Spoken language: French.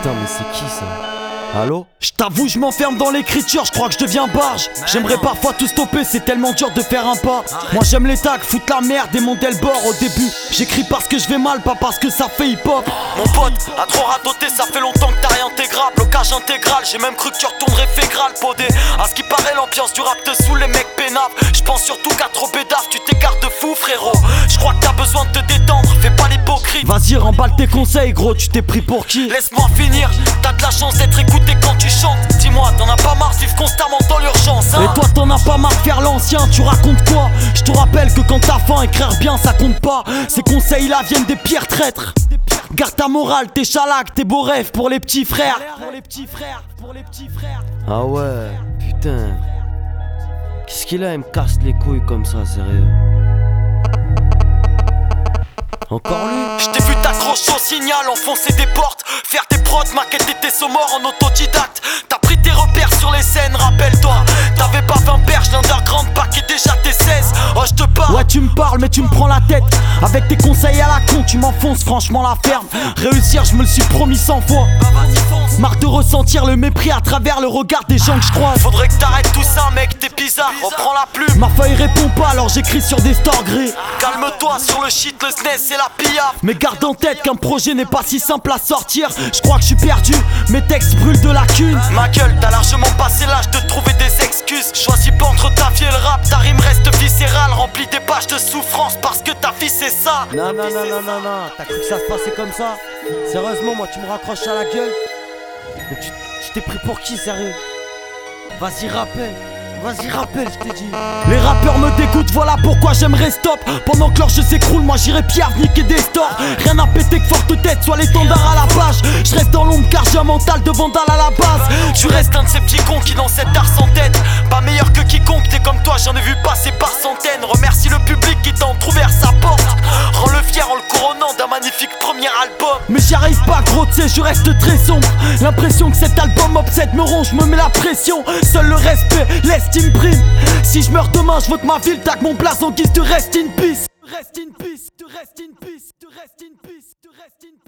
Putain mais c'est qui ça? Allô? Je t'avoue, je m'enferme dans l'écriture, je crois que je deviens barge. J'aimerais parfois tout stopper, c'est tellement dur de faire un pas. Moi j'aime les tags, foutre la merde et mon delbord au début. J'écris parce que je vais mal, pas parce que ça fait hip hop. Mon pote, à trop radoter, ça fait longtemps que t'as rien intégrable. Blocage intégral, j'ai même cru que tu retournerais fégrale, podé. À ce qui paraît, l'ambiance du rap te saoule, les mecs pénaves. J'pense surtout qu'à trop bédave, tu t'écartes de fou, frérot. J'crois que t'as besoin de te détendre, fais pas l'hypocrite. Vas-y, remballe tes conseils, gros, tu t'es pris pour qui? Laisse-moi finir, t'as de la chance d'être écouté quand tu chantes. Dis-moi, t'en as pas marre de vivre constamment dans l'urgence, hein? Et toi, t'en as pas marre de faire l'ancien, tu racontes quoi? Je te rappelle que quand t'as faim, écrire bien ça compte pas. Ces conseils-là viennent des pires traîtres. Garde ta morale, tes chalacs, tes beaux rêves pour les petits frères. Pour les petits frères, pour les petits frères. Ah ouais, putain. Qu'est-ce qu'il a, il me casse les couilles comme ça, sérieux? Encore lui? Je t'ai vu t'accrocher au signal, enfoncer des portes, faire des prods, maqueter tes morts en autodidacte. T'as pris tes repères sur les scènes, rappelle-toi. T'avais pas 20 perches, l'underground paquet déjà tes 16. Oh je te parle. Ouais tu me parles mais tu me prends la tête. Avec tes conseils à la con, tu m'enfonces franchement la ferme. Réussir je me le suis promis 100 fois. Marre de ressentir le mépris à travers le regard des gens que je croise. Faudrait que t'arrêtes tout ça mec, t'es bizarre. Reprends la plume. Ma feuille répond pas alors j'écris sur des stores gris. Calme-toi sur le shit, le SNES et la pilla. Mais garde en tête qu'un projet n'est pas si simple à sortir. Je crois que je suis perdu, mes textes brûlent de lacunes. Ma gueule, t'as largement passé l'âge de trouver des excuses. Choisis pas entre ta vie et le rap, ta rime reste viscérale. Remplis des pages de souffrance parce que ta vie c'est ça. Non, t'as cru que ça se passait comme ça? Sérieusement, moi tu me raccroches à la gueule? Mais tu t'es pris pour qui, sérieux? Vas-y, rappelle, je t'ai dit. Les rappeurs me dégoûtent, voilà pourquoi j'aimerais stop. Pendant que leur jeu s'écroule, moi j'irai pierre niquer des stores. Rien à péter que forte tête, soit l'étendard à la page. Je reste dans l'ombre car j'ai un mental de vandale à la base. Tu restes un de ces petits cons qui dans cette art sans tête. Pas meilleur que quiconque, t'es comme toi, j'en ai vu passer par centaines. Remercie le public qui t'a entrouvert sa porte. Rends-le fier en le couronnant d'un magnifique premier album. Mais j'y arrive pas gros, tu sais, je reste très sombre. L'impression que cet album obsède me ronge, me met la pression. Seul le respect, l'estime prime. Si je meurs demain, je veux que ma ville tag mon place en guise de rest in peace. Rest in peace, de rest in peace, de rest in peace, de rest in peace.